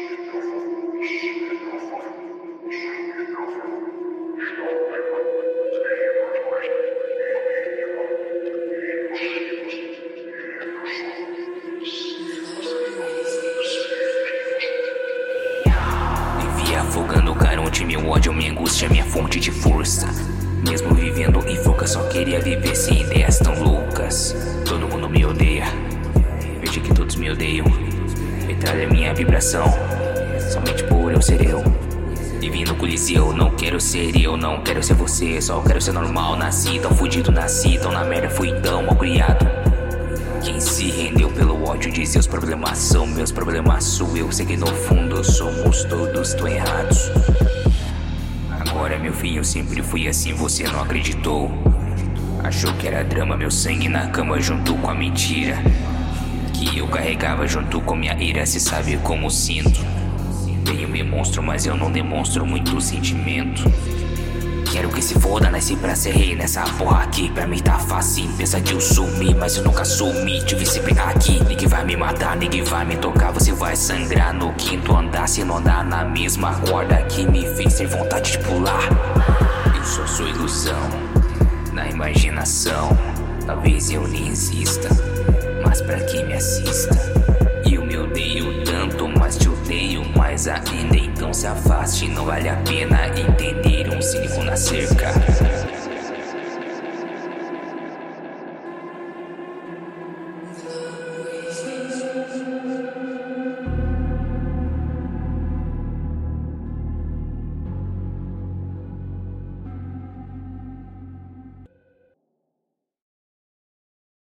Afogando o caronte, meu ódio, minha angústia, minha fonte de força. Mesmo vivendo em foca, só queria viver sem ideias tão loucas. Todo mundo me odeia, vejo que todos me odeiam. Metralha minha vibração, somente por eu ser eu. Vivi no coliseu, não quero ser eu, não quero ser você. Só quero ser normal, nasci tão fudido, nasci tão na merda, fui tão mal criado. Quem se rendeu pelo ódio de seus problemas são meus problemas, sou eu. Sei que no fundo somos todos tão errados. Agora meu filho, eu sempre fui assim, você não acreditou. Achou que era drama, meu sangue na cama junto com a mentira que eu carregava junto com minha ira, cê sabe como sinto. Tenho me monstro, mas eu não demonstro muito sentimento. Quero que se foda, nasci pra ser rei nessa porra aqui. Pra mim tá fácil, pensa que eu sumi, mas eu nunca sumi, tive sempre aqui. Ninguém vai me matar, ninguém vai me tocar, você vai sangrar no quinto andar. Se não andar na mesma corda que me fez ter vontade de pular. Eu só sou ilusão, na imaginação. Talvez eu nem exista, mas pra quem me assista. E eu me odeio tanto, mas te odeio mais ainda. Então se afaste, não vale a pena entender um cínico na cerca.